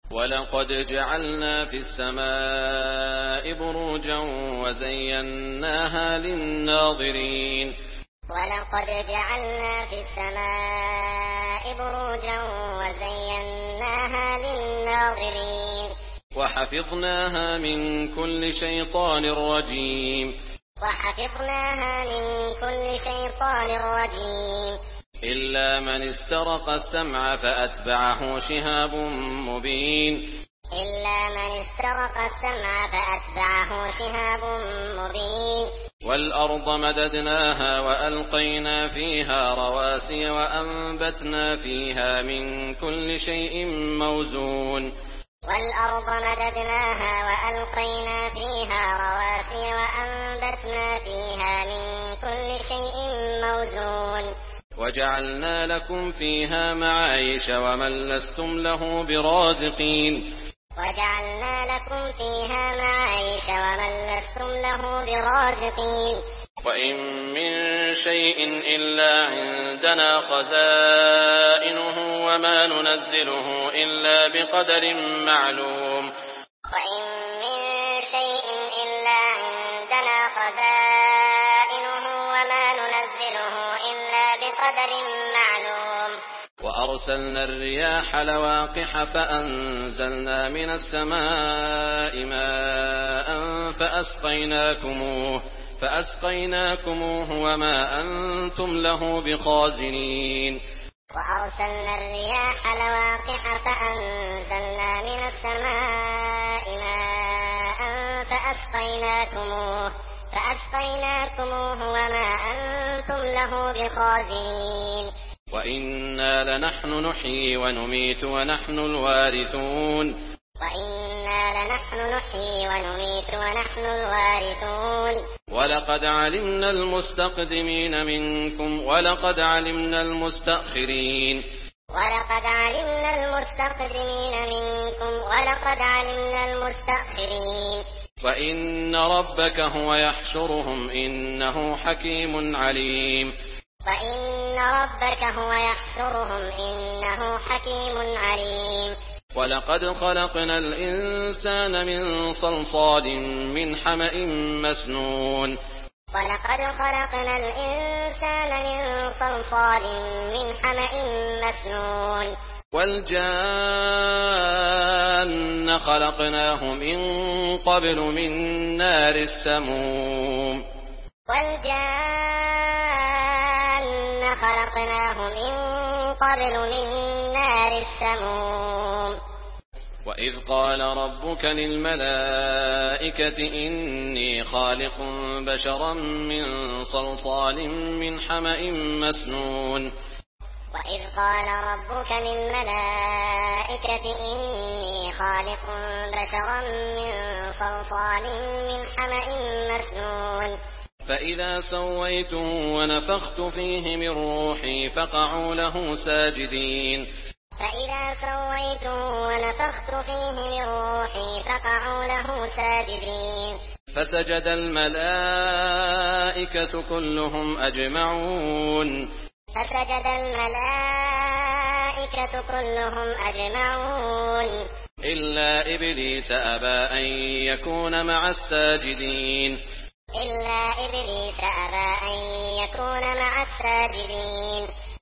ولقد جعلنا في السماء بروجا وزيناها للناظرين ولقد جعلنا في السماء بروجا وزيناها للناظرين وحفظناها من كل شيطان رجيم وحفظناها من كل شيطان رجيم إلا من استرق السمع فأتبعه شهاب مبين إلا من استرق السمع فأتبعه شهاب مبين والأرض مددناها وألقينا فيها رواسي وأنبتنا فيها من كل شيء موزون والأرض مددناها وألقينا فيها رواسي وأنبتنا فيها من كل شيء موزون وجعلنا لكم فيها معايش ومن لستم له برازقين وجعلنا لكم فيها معايش ومن لستم له برازقين وإن من شيء إلا عندنا خزائنه وما ننزله إلا بقدر معلوم وإن من شيء إلا عندنا خزائنه وما ننزله إلا بقدر معلوم وأرسلنا الرياح لواقح فأنزلنا من السماء ماء فأسقيناكموه وما أنتم له بخازنين وأرسلنا الرياح لواقح فأنزلنا من السماء ماء فأسقيناكموه وما أنتم له بخازنين وإنا لنحن نحيي ونميت ونحن الوارثون ولقد علمنا المستقدمين منكم ولقد علمنا المستأخرين وإن ربك هو يحشرهم إنه حكيم عليم ولقد خلقنا الإنسان من صلصال من حمأ مسنون والجان خلقناه من قبل من نار السموم وإذ قال ربك للملائكة إني خالق بشرا من صلصال من حمأ مسنون فإذا سويته ونفخت فيه من روحي فقعوا له ساجدين فسجد الملائكة كلهم أجمعون إلا إبليس أبى أن يكون مع الساجدين